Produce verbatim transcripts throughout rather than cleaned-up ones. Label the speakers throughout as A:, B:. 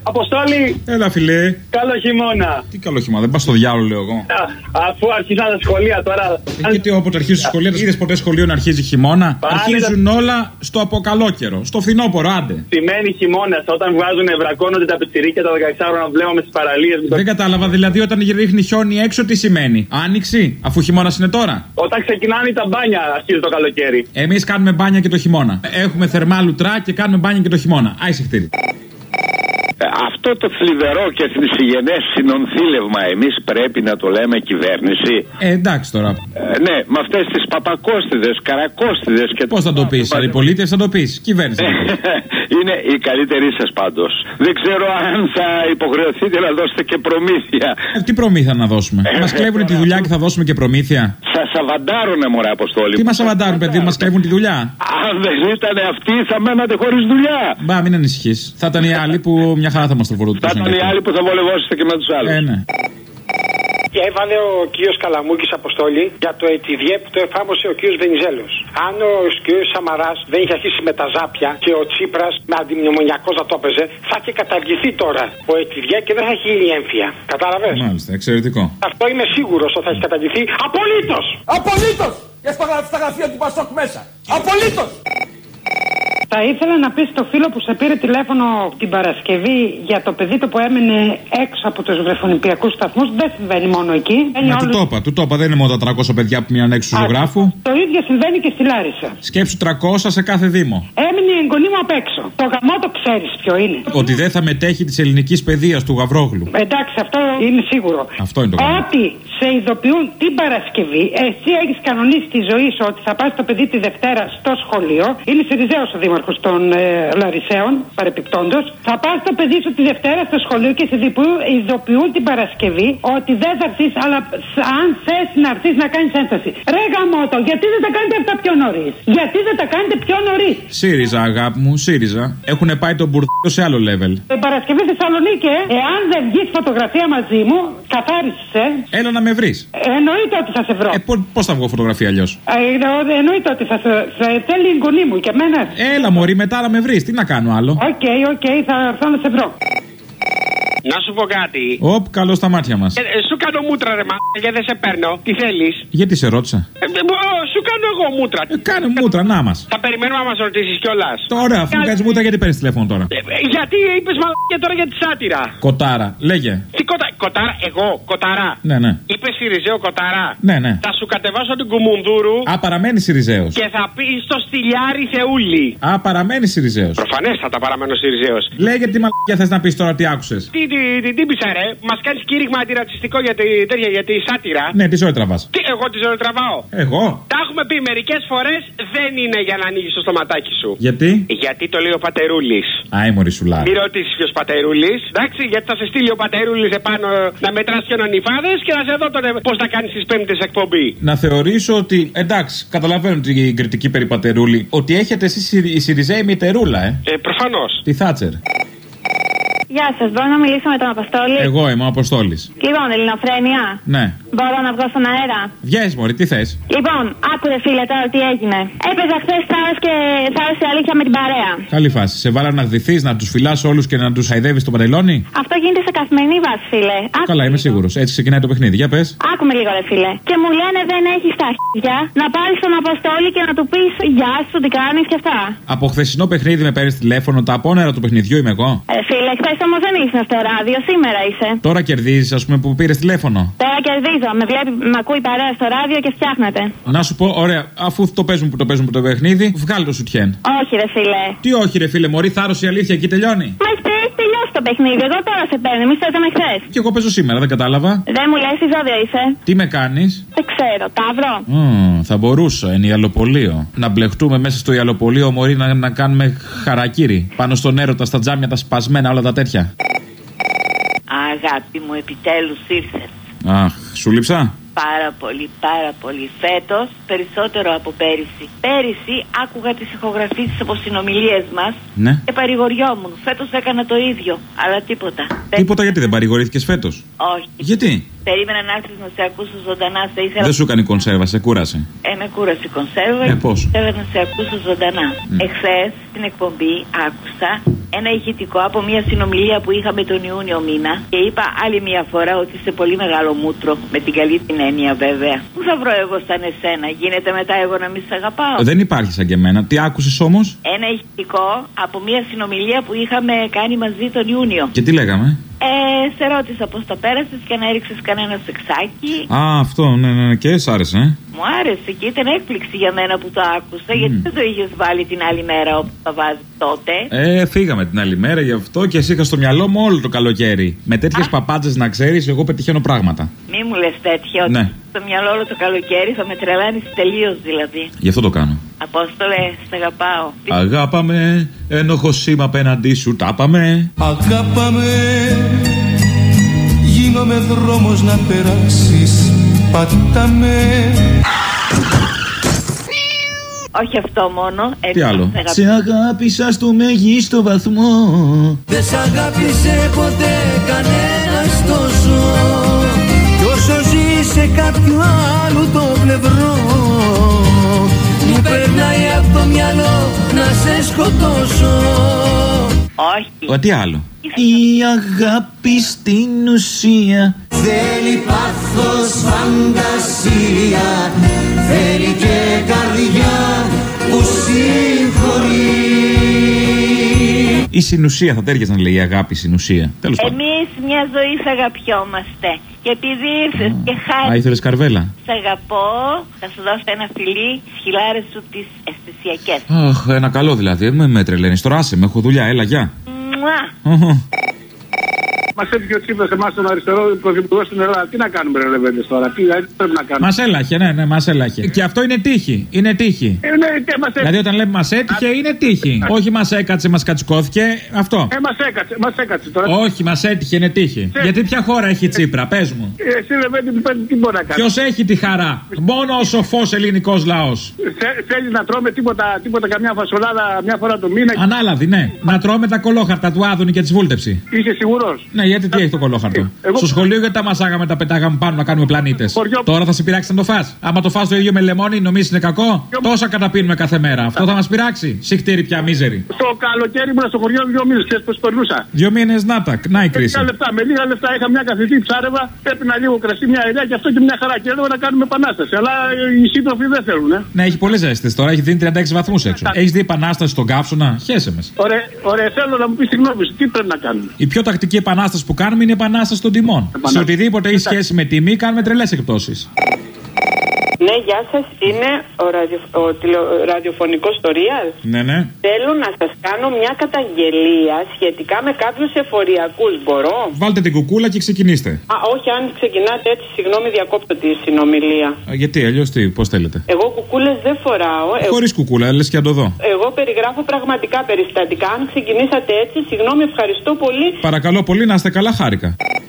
A: Αποστόλη!
B: Έλα, φιλέ.
A: Καλό χειμώνα.
B: Τι καλό χειμώνα, δεν πα στο διάλογο, λέω εγώ.
A: Α, αφού αρχίσαν τα σχολεία τώρα.
B: Ε, γιατί όποτε αρχίζει το σχολείο, είδε ποτέ σχολείο να αρχίζει χειμώνα? Πάνε αρχίζουν τα... όλα στο αποκαλόκαιρο, στο φθινόπωρο, άντε.
A: Σημαίνει χειμώνα, όταν βγάζουν βρακώνονται τα πιτσιρίκια τα δεκαεξάρονα βλέπαμε στι παραλίες.
B: Δεν κατάλαβα, δηλαδή όταν ρίχνει χιόνι έξω, τι σημαίνει? Άνοιξη, αφού χειμώνα είναι τώρα.
A: Όταν ξεκινάνε τα μπάνια, αρχίζει το καλοκαίρι.
B: Εμεί κάνουμε μπάνια και το χειμώνα. Έχουμε θερμά λουτρά και κάνουμε μπάνια και το χειμώνα. Άισε χτύρι.
C: Αυτό το θλιβερό και θνησιγενές συνονθήλευμα εμείς πρέπει να το λέμε κυβέρνηση.
B: Ε, εντάξει τώρα.
C: Ε, ναι, με αυτές τις παπακόστιδες, καρακόστιδες και...
B: Πώς θα το πεις, αντιπολίτευση θα το πεις, κυβέρνηση.
C: Είναι η καλύτερη σας πάντως. Δεν ξέρω αν θα υποχρεωθείτε να δώσετε και προμήθεια.
B: Ε, τι προμήθεια να δώσουμε? Μας κλέβουν τη δουλειά και θα δώσουμε και προμήθεια?
C: Σας αβαντάρουνε, μωρέ Αποστόλη.
B: Τι μας αβαντάρουν, παιδί, μας κλέβουν τη δουλειά.
C: Αν δεν ήταν αυτοί θα μένατε χωρίς δουλειά.
B: Μπα, μην ανησυχείς. Θα ήταν οι άλλοι που μια χαρά θα μας το φορούν.
C: Θα ήταν οι άλλοι που θα βολευόσετε και με τους άλλους.
B: Ε, ναι.
D: Και έβαλε ο κύριος Καλαμούκης, Αποστόλη, για το ετιδιέ που το εφάρμοσε ο κύριος Βενιζέλος. Αν ο κύριος Σαμαράς δεν είχε αρχίσει με τα ζάπια και ο Τσίπρας με αντιμνημονιακός να το έπαιζε, θα είχε καταργηθεί τώρα ο ετιδιέ και δεν θα έχει γίνει έμφυα. Κατάλαβες?
B: Μάλιστα, εξαιρετικό.
D: Αυτό είμαι σίγουρος ότι θα έχει καταργηθεί απολύτως!
E: Απολύτως! Και στα γραφεία του Πασόκ μέσα. Απολύτως!
F: Θα ήθελα να πεις στο φίλο που σε πήρε τηλέφωνο την Παρασκευή για το παιδί του που έμενε έξω από τους βρεφονιπιακούς σταθμούς. Δεν συμβαίνει μόνο εκεί.
B: Μα του το είπα, του το είπα, δεν είναι μόνο τα τριακόσια παιδιά που μείναν έξω του ζωγράφου.
F: Το ίδιο συμβαίνει και στη Λάρισα.
B: Σκέψου τριακόσια σε κάθε δήμο.
F: Έμεινε η εγγονή μου απ' έξω. Το γαμό το ξέρεις ποιο είναι.
B: Ότι δεν θα μετέχει της ελληνικής παιδείας του Γαβρόγλου.
F: Εντάξει, αυτό είναι σίγουρο.
B: Αυτό είναι το γαμό.
F: Ότι σε ειδοποιούν την Παρασκευή, εσύ έχεις κανονίσει τη ζωή σου ότι θα πας το παιδί τη Δευτέρα στο σχολείο. Είναι Σιριζέος ο δήμαρχος των ε, Λαρισαίων, παρεπιπτόντος. Θα πας το παιδί σου τη Δευτέρα στο σχολείο και σε ειδοποιούν την Παρασκευή ότι δεν θα έρθεις, αλλά αν θες να έρθεις να κάνεις ένταση. Ρε γαμώτο, γιατί δεν τα κάνετε αυτά πιο νωρίς? Γιατί δεν τα κάνετε πιο νωρίς?
B: ΣΥΡΙΖΑ, αγάπη μου, ΣΥΡΙΖΑ. Έχουν πάει τον μπουρδό σε άλλο level.
F: Την Παρασκευή Θεσσαλονίκη, ε, εάν δεν βγεις φωτογραφία μαζί μου, καθάρισες, ε.
B: Έλα να με βρεις.
F: Εννοείται ότι θα σε βρω.
B: Ε, πώς θα βγω φωτογραφία αλλιώς?
F: Ε, εννοείται ότι θα σε θέλει η εγγονή μου και εμένα.
B: Έλα, μωρή, μετά να με βρεις. Τι να κάνω άλλο?
F: Οκ, okay, οκ, okay, θα έρθω να σε βρω.
D: Να σου πω κάτι.
B: Οπ, καλό στα μάτια μας.
D: Ε, ε, σου κάνω μούτρα, ρε μα, και δεν σε παίρνω. Τι θέλεις?
B: Γιατί σε ρώτησα?
D: Ε, ε, σου κάνω εγώ μούτρα.
B: Ε, κάνε μούτρα, να μας.
D: Θα περιμένουμε να μας ρωτήσεις κιόλας.
B: Τώρα, αφού κάνεις μούτρα, γιατί παίρνεις τηλέφωνο τώρα?
D: Ε, ε, γιατί είπες μαλακία τώρα για τη σάτυρα?
B: Κοτάρα, λέγε.
D: Τι κοτα... κοτάρα, εγώ, κοτάρα.
B: Ναι, ναι.
D: Είπες Σιριζέο κοτάρα.
B: Ναι, ναι.
D: Θα σου κατεβάσω την Κουμουνδούρου.
B: Α, παραμένει Σιριζέος.
D: Και θα πει στο στυλιάρι Θεούλη.
B: Α, παραμένει Σιριζέος.
D: Προφανέστατα παραμένω Σιριζέος.
B: Λέγε τι μαλακία θες να πεις τώρα, τι άκουσες?
D: Τι, τι, τι, τι πεις, ρε? Μας κάνεις κήρυγμα αντιρατσιστικό για τη, τέτοια, για τη σάτυρα.
B: Ναι, τι ζωή τραβάς?
D: Τι, εγώ τη ζωή τραβάω.
B: Εγώ?
D: Τα έχουμε πει μερικές φορές, δεν είναι για να ανοίγεις το στοματάκι σου.
B: Γιατί?
D: Γιατί το λέει ο Πατερούλης.
B: Άι, μωρίσουλά.
D: Μην ρωτήσεις ποιος Πατερούλης. Εντάξει, γιατί θα σε στείλει ο Πατερούλης επάνω να μετράς και νονιφάδες και να σε δω τότε πώς θα κάνεις τις πέμπτες εκπομπή.
B: Να θεωρήσω ότι, εντάξει, καταλαβαίνω την κριτική περί Πατερούλη, ότι έχετε εσείς η Σιριζέη μητερούλα, ε.
D: Ε, προφανώς.
B: Τη Θάτσερ.
G: Γεια σας, μπορώ να μιλήσω με τον Αποστόλη?
B: Εγώ είμαι ο Αποστόλης.
G: Λοιπόν, Ελληνοφρένεια.
B: Ναι.
G: Μπορώ να βγω στον αέρα?
B: Βγες, μωρή, τι θες?
G: Λοιπόν, άκουρε φίλε τώρα τι έγινε. Έπαιζα χθες θάρρος και θάρρος η αλήθεια με την παρέα.
B: Καλή φάση. Σε βάλα να γδυθείς, να τους φυλάς όλους και να τους χαϊδεύεις το παντελόνι.
G: Αυτό γίνεται σε καθημερινή βάση, φίλε. Άκου
B: Καλά, είμαι σίγουρος. Έτσι ξεκινάει το παιχνίδι. Για πες.
G: Άκουμε λίγο, ρε φίλε. Και μου λένε δεν έχεις τα χέρια να πάρεις τον Αποστόλη και να του πεις γεια σου, τι κάνεις και αυτά.
B: Από χθεσινό παιχνίδι με παίρνεις τηλέφωνο, τα απόνερα του παιχνιδιού είμαι εγώ.
G: Ε, φίλε, χθες όμως δεν ήσουν στο ράδιο, σήμερα είσαι.
B: Τώρα κερδίζεις, ας πούμε, που πήρες τηλέφωνο.
G: Τώρα κερδίζω. Με βλέπει, με ακούει παρέα στο ράδιο και φτιάχνεται.
B: Να σου πω, ωραία, αφού το παίζουν που το παίζουν που το παιχνίδι, βγάλει το σουτιέν.
G: Όχι, ρε φίλε.
B: Τι όχι, ρε φίλε, μωρή, θάρρος η αλήθεια εκεί τελειώνει.
G: Μα έχει τελειώσει το παιχνίδι. Εγώ τώρα σε παίρνω. Εμείς παίζαμε χθες.
B: Και εγώ παίζω σήμερα, δεν κατάλαβα.
G: Δεν μου λες τι ζώδιο είσαι?
B: Τι με κάνεις?
G: Δεν ξέρω, Ταύρο.
B: Mm, θα μπορούσα, είναι ιαλοπολείο. Να μπλεχτούμε μέσα στο ιαλοπολείο, μωρή, να, να κάνουμε χαρακίρι. Πάνω στον έρωτα, στα τζάμια, τα σπασμένα, όλα τα τέτοια.
H: Αγάπη μου, επιτέλους ήρθες.
B: Αχ, σου λείψα?
H: Πάρα πολύ, πάρα πολύ. Φέτος περισσότερο από πέρυσι. Πέρυσι άκουγα τις ηχογραφήσεις από συνομιλίες μας,
B: ναι,
H: και παρηγοριόμουν. Φέτος έκανα το ίδιο, αλλά τίποτα.
B: Τίποτα, γιατί δεν παρηγορήθηκες φέτος?
H: Όχι.
B: Γιατί?
H: Περίμενα να έρθεις να σε ακούσω ζωντανά. Σε ήθελα...
B: Δεν σου κάνει κονσέρβα, σε κούρασε.
H: Ε, με κούρασε η κονσέρβα.
B: Ε, πώς?
H: Θέλω να σε ακούσω ζωντανά. Mm. Εχθές στην εκπομπή άκουσα ένα ηχητικό από μια συνομιλία που είχαμε τον Ιούνιο μήνα και είπα άλλη μια φορά ότι είσαι πολύ μεγάλο μούτρο. Με την καλή την έννοια βέβαια. Πού θα βρω εγώ σαν εσένα, γίνεται μετά εγώ να μην σε αγαπάω?
B: Δεν υπάρχει σαν και εμένα. Τι άκουσες όμως?
H: Ένα ηχητικό από μια συνομιλία που είχαμε κάνει μαζί τον Ιούνιο.
B: Και τι λέγαμε?
H: Ε, σε ρώτησα πώς τα πέρασες και αν έριξες κανένα σεξάκι.
B: Α, αυτό, ναι, ναι, ναι, και σ' άρεσε, ε?
H: Μου άρεσε και ήταν έκπληξη για μένα που το άκουσα. Mm. Γιατί δεν το είχες βάλει την άλλη μέρα όπου θα βάζεις τότε?
B: Ε, φύγαμε την άλλη μέρα γι' αυτό και εσύ είχα στο μυαλό μου όλο το καλοκαίρι. Με τέτοιες παπάντζες να ξέρεις, εγώ πετυχαίνω πράγματα.
H: Μη μου λες τέτοια, ότι
B: ναι.
H: στο μυαλό όλο το καλοκαίρι θα με τρελάνεις τελείως δηλαδή.
B: Γι' αυτό το κάνω.
H: Απόστολε, σ' αγαπάω.
B: Αγάπαμε, ένοχο σήμα απέναντί σου, τάπαμε.
I: Αγάπαμε, γίνομαι δρόμος να περάσεις, πατάμε.
H: Όχι αυτό μόνο, έτσι.
B: Τι άλλο?
I: Σε αγάπησα στο μέγιστο βαθμό. Δεν σ' αγάπησε ποτέ κανένας τόσο. Κι όσο ζει σε κάποιο άλλο το πλευρό, μου περνάει από το μυαλό να σε σκοτώσω.
H: Όχι.
B: Ο, τι άλλο?
I: Η αγάπη στην ουσία θέλει πάθος, φαντασία, θέλει και καρδιά που συγχωρεί.
B: Η συνουσία θα τέριαζε να λέει η αγάπη συνουσία. Τέλος πάντων.
H: Εμείς μια ζωή θα αγαπιόμαστε. Και επειδή ήρθες mm. και χάρη.
B: Α, ήθελες καρβέλα.
H: Σ' αγαπώ, θα σου δώσω ένα φιλί, τις χιλάρες σου τις αισθησιακές.
B: Αχ, ένα καλό δηλαδή. Με με τρελαίνεις. Τώρα άσε με, έχω δουλειά, έλα, γεια.
H: Μουα.
A: Μας έτυχε ο Τσίπρας εμάς τον αριστερό πρωθυπουργό στην Ελλάδα. Τι να κάνουμε, ρε Λεβέντες τώρα, τι πρέπει να κάνουμε?
B: Μας έλαχε, ναι, ναι, μας έλαχε. Και αυτό είναι τύχη. Είναι τύχη.
A: Ε, ναι, και μας
B: δηλαδή όταν λέμε μας έτυχε, είναι τύχη. Όχι μας έκατσε, μας κατσικώθηκε. Αυτό.
A: Ε, μας έκατσε, μας έκατσε τώρα.
B: Όχι, μας έτυχε, είναι τύχη.
A: Ε,
B: γιατί ποια χώρα έχει Τσίπρα, πες μου.
A: Ε, εσύ Λεβέντη, τι μπορεί να κάνει?
B: Ποιος έχει τη χαρά? Μόνο ο σοφός ελληνικός λαός.
A: Θέλει να τρώμε τίποτα, τίποτα, καμιά φασολάδα μια φορά το μήνα?
B: Ανάλαβη, ναι. Να τρώμε τα κολόχαρτα του Άδωνη και τη βούλτεψη.
A: Είσαι σίγουρος?
B: Ναι, γιατί τι έχει το κολόχαρτο? Εγώ... Στο σχολείο γιατί τα μασάγαμε, τα πετάγαμε πάνω να κάνουμε πλανήτες. Χωριό... Τώρα θα σε πειράξει να το φας. Άμα το φας το ίδιο με λεμόνι, νομίζεις είναι κακό? Χωριό... Τόσα καταπίνουμε κάθε μέρα. Αυτό θα μας πειράξει. Συχτήρι πια μίζερη.
A: Το καλοκαίρι ήμουν στο χωριό δύο μήνες, ξέρεις πώς περνούσα?
B: Δύο μήνες να τα, να η κρίση.
A: Με λίγα λεφτά, με λίγα λεφτά είχα μια καθηγητή, ψάρευα, έπινα λίγο κρασί, μια ελιά και αυτό και μια χαρά. Και έλεγα να κάνουμε επανάσταση. Αλλά οι σύντροφοι δεν θέλουν, ε.
B: Ναι, έχει πολλές ζέστες τώρα, έχει δίνει τριάντα έξι βαθμούς έξω. Έχεις δει επανάσταση στον καύσωνα? Χέσε με.
A: Ωραία, ωραία, θέλω να μου πει τη γνώμη σου, τι πρέπει να κάνουμε?
B: Η πιο τακτική επανάσταση που κάνουμε είναι η επανάσταση των τιμών. Σε οτιδήποτε έχει σχέση με τιμή κάνουμε τρελές εκπτώσεις.
J: Ναι, γεια σας. Είναι ο, ραδιο, ο τηλεο, ραδιοφωνικός στο Real.
B: Ναι, ναι.
J: Θέλω να σας κάνω μια καταγγελία σχετικά με κάποιους εφοριακούς. Μπορώ?
B: Βάλτε την κουκούλα και ξεκινήστε.
J: Α, όχι, αν ξεκινάτε έτσι, συγγνώμη, διακόπτω τη συνομιλία.
B: Α, γιατί, αλλιώς τι, πώς θέλετε?
J: Εγώ κουκούλες δεν φοράω.
B: Χωρίς εγώ... κουκούλα, λες και να το δω.
J: Εγώ περιγράφω πραγματικά περιστατικά. Αν ξεκινήσατε έτσι, συγγνώμη, ευχαριστώ πολύ.
B: Παρακαλώ πολύ, να είστε καλά, χάρηκα.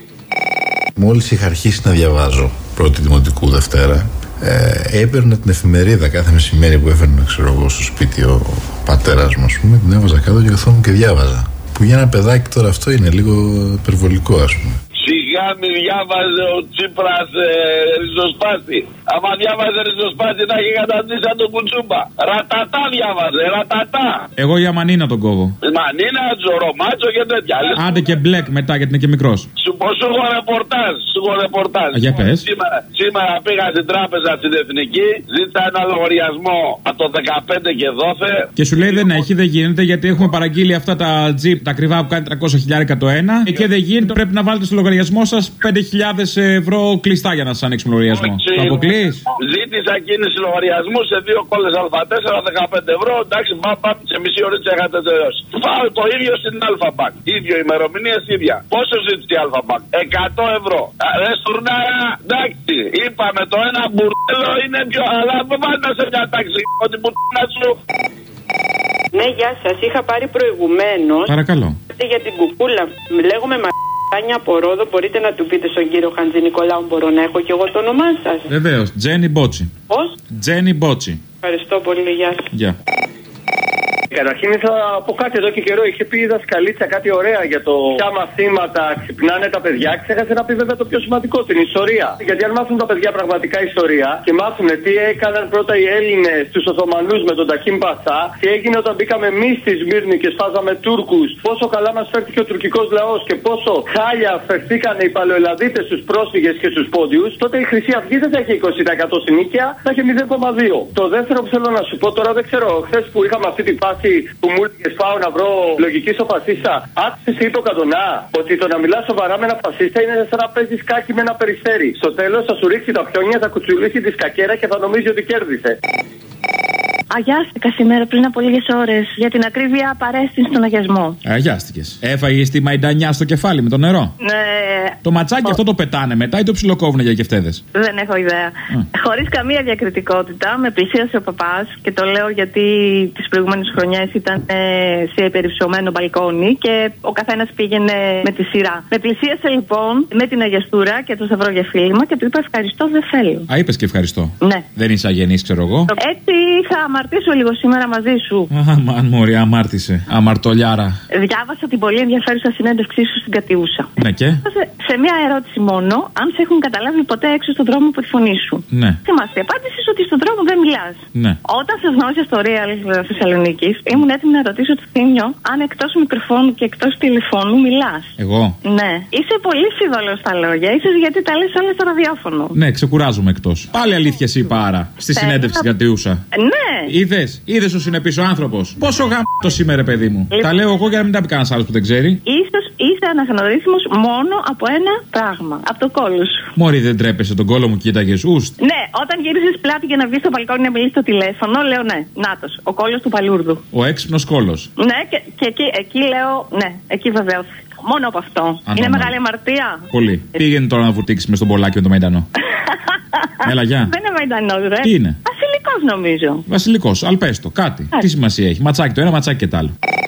K: Μόλις είχα αρχίσει να διαβάζω πρώτη δημοτικού Δευτέρα, ε, έπαιρνα την εφημερίδα κάθε μεσημέρι που έφερνε, ξέρω εγώ, στο σπίτι ο πατέρας μου, ας πούμε, την έβαζα κάτω και καθόμουν και διάβαζα. Που για ένα παιδάκι τώρα αυτό είναι λίγο υπερβολικό, ας πούμε.
C: Σιγά μη διάβαζε ο Τσίπρας ε, ριζοσπάστη. Άμα διάβαζε ριζοσπάστη να έχει καταντήσει σαν τον Κουτσούμπα. Ρατατά διάβαζε, ρατατά.
B: Εγώ για Μανίνα τον κόβω.
C: Μανίνα, Τζορομάτσο και τέτοια.
B: Άντε και Μπλεκ μετά γιατί είναι και μικρός.
C: Σου πω, σου έχω ρεπορτάζ, σου έχω ρεπορτάζ.
B: Α, για πες.
C: Σήμερα, σήμερα πήγα στην τράπεζα στην Εθνική, ζήτησα ένα λογαριασμό από το δεκαπέντε και δώθε.
B: Και σου λέει δεν έχει, δεν γίνεται γιατί έχουμε παραγγείλει αυτά τα τζιπ, τα ακριβά που κάνει τριακόσια χιλιάρικα το ένα. Και δεν γίνεται, πρέπει να βάλετε στο λογαριασμό σας πέντε χιλιάδες ευρώ κλειστά για να σας ανοίξουμε λογαριασμό. Το αποκλείς?
C: Ζήτησα κίνηση λογαριασμού σε δύο κόλλες Α τέσσερα, δεκαπέντε ευρώ. Εντάξει, μπαμπα, σε μισή ώρα είχατε τελειώσει. Πάω το ίδιο στην Αλφαμπανκ. ίδιο ημερομηνία ίδια. Πόσο ζήτησε η Αλφαμπανκ? εκατό ευρώ. Ρε στουρνάρα, εντάξει, είπαμε το ένα μπουρδέλο είναι πιο. Αλλά δεν βάλτε σε μια τάξη ότι μπουρδέλα σου.
J: Ναι, γεια σας. Είχα πάρει προηγουμένως.
B: Παρακαλώ.
J: Για την κουκούλα. Λέγομαι Μαράνια από Ρόδο. Μπορείτε να του πείτε στον κύριο Χαντζη Νικολάου, μπορώ να έχω και εγώ το όνομά σας?
B: Βεβαίως. Τζένι Μπότσι.
J: Πώς?
B: Τζένι Μπότσι.
J: Ευχαριστώ πολύ. Γεια σας.
B: Γεια.
L: Καταρχήν ήθελα να πω κάτι εδώ και καιρό. Είχε πει η δασκαλίτσα κάτι ωραία για το ποια μαθήματα ξυπνάνε τα παιδιά. Ξέχασε να πει βέβαια το πιο σημαντικό, την ιστορία. Γιατί αν μάθουν τα παιδιά πραγματικά ιστορία και μάθουν τι έκαναν πρώτα οι Έλληνες στους Οθωμανούς με τον Ταχίμ Πασά, τι έγινε όταν μπήκαμε εμείς στη Σμύρνη και σπάζαμε Τούρκους, πόσο καλά μας φέρθηκε ο τουρκικός λαός και πόσο χάλια φερθήκαν οι Παλαιοελλαδίτες στους πρόσφυγες και στους πόντιους, τότε η Χρυσή Αυγή δεν θα έχει είκοσι τοις εκατό συνήθεια, θα έχει μηδέν κόμμα δύο. Το δεύτερο που θέλω να σου πω τώρα, δεν ξέρω, χθες που είχαμε αυτή την φάση που μου έλεγες πάω να βρω λογική στο φασίστα, άκουσες τι είπε ο Καντονά, ότι το να μιλάς σοβαρά με ένα φασίστα είναι σαν να παίζεις κάκι με ένα περιστέρι. Στο τέλος θα σου ρίξει τα πιόνια, θα κουτσουλήσει τη σκακέρα και θα νομίζει ότι κέρδισε.
M: Αγιάστηκα σήμερα πριν από λίγες ώρες. Για την ακρίβεια, παρέστην στον αγιασμό.
B: Αγιάστηκες. Έφαγες τη μαϊντανιά στο κεφάλι με το νερό.
M: Ναι.
B: Το ματσάκι αυτό το πετάνε μετά ή το ψιλοκόβουνε για γευτέδες.
M: Δεν έχω ιδέα. Χωρίς καμία διακριτικότητα, με πλησίασε ο παπάς και το λέω γιατί τις προηγούμενες χρονιές ήταν ε, σε υπερυψωμένο μπαλκόνι και ο καθένας πήγαινε με τη σειρά. Με πλησίασε λοιπόν με την αγιαστούρα και το σταυρό για φίλημα και του είπα ευχαριστώ, δεν θέλω.
B: Α, είπες και ευχαριστώ.
M: Ναι.
B: Δεν είσαι αγενής, ξέρω εγώ.
M: Έτσι θα αμαρτήσω λίγο σήμερα μαζί σου.
B: Αμάν, μωρή, αμάρτησε. Αμαρτωλιάρα.
M: Διάβασα την πολύ ενδιαφέρουσα συνέντευξή σου στην Κατιούσα.
B: Ναι, και.
M: Σε μια ερώτηση μόνο, αν σε έχουν καταλάβει ποτέ έξω στον δρόμο από τη φωνή σου.
B: Ναι.
M: Θυμάστε, απάντησε ότι στον δρόμο δεν μιλάς.
B: Ναι.
M: Όταν σε γνώρισα στο Real Θεσσαλονίκη, ήμουν έτοιμη να ρωτήσω το Θήμιο αν εκτός μικροφώνου και εκτός τηλεφώνου μιλάς.
B: Εγώ.
M: Ναι. Είσαι πολύ φιδωλός στα λόγια, ίσως γιατί τα λες όλα στο ραδιόφωνο.
B: Ναι, ξεκουράζομαι εκτός. Πάλι αλήθεια εσύ άρα στη συνέντευξη στην Κατιούσα.
M: Ναι.
B: Είδες, είδες ο συνεπής ο άνθρωπος. Πόσο γαμπτό σήμερα, παιδί μου. Λοιπόν. Τα λέω εγώ για να μην τα πει κανένας άλλος που δεν ξέρει.
M: Ίσως είσαι αναγνωρίσιμος μόνο από ένα πράγμα. Από το κόλλο σου.
B: Μωρή, δεν τρέπεσαι, τον κόλλο μου κοίταγες. Ουστ.
M: Ναι, όταν γύρισες πλάτη για να βγεις στο μπαλκόνι να μιλήσεις στο τηλέφωνο, λέω ναι. Νάτος, ο κόλλος του παλούρδου.
B: Ο έξυπνος κόλλος.
M: Ναι, και, και εκεί, εκεί λέω ναι, εκεί βεβαίως. Μόνο από αυτό. Ανώμα. Είναι μεγάλη αμαρτία.
B: Πολύ. Ε... Πήγαινε τώρα να βουτήξεις με στον Πολάκη με το Μαϊντανό. Έλα, γεια.
M: Δεν είναι Μαϊντανός, ρε.
B: Τι είναι?
M: Βασιλικός νομίζω.
B: Βασιλικός, αλπέστο, κάτι. Άρα. Τι σημασία έχει. Ματσάκι το ένα, ματσάκι και το άλλο.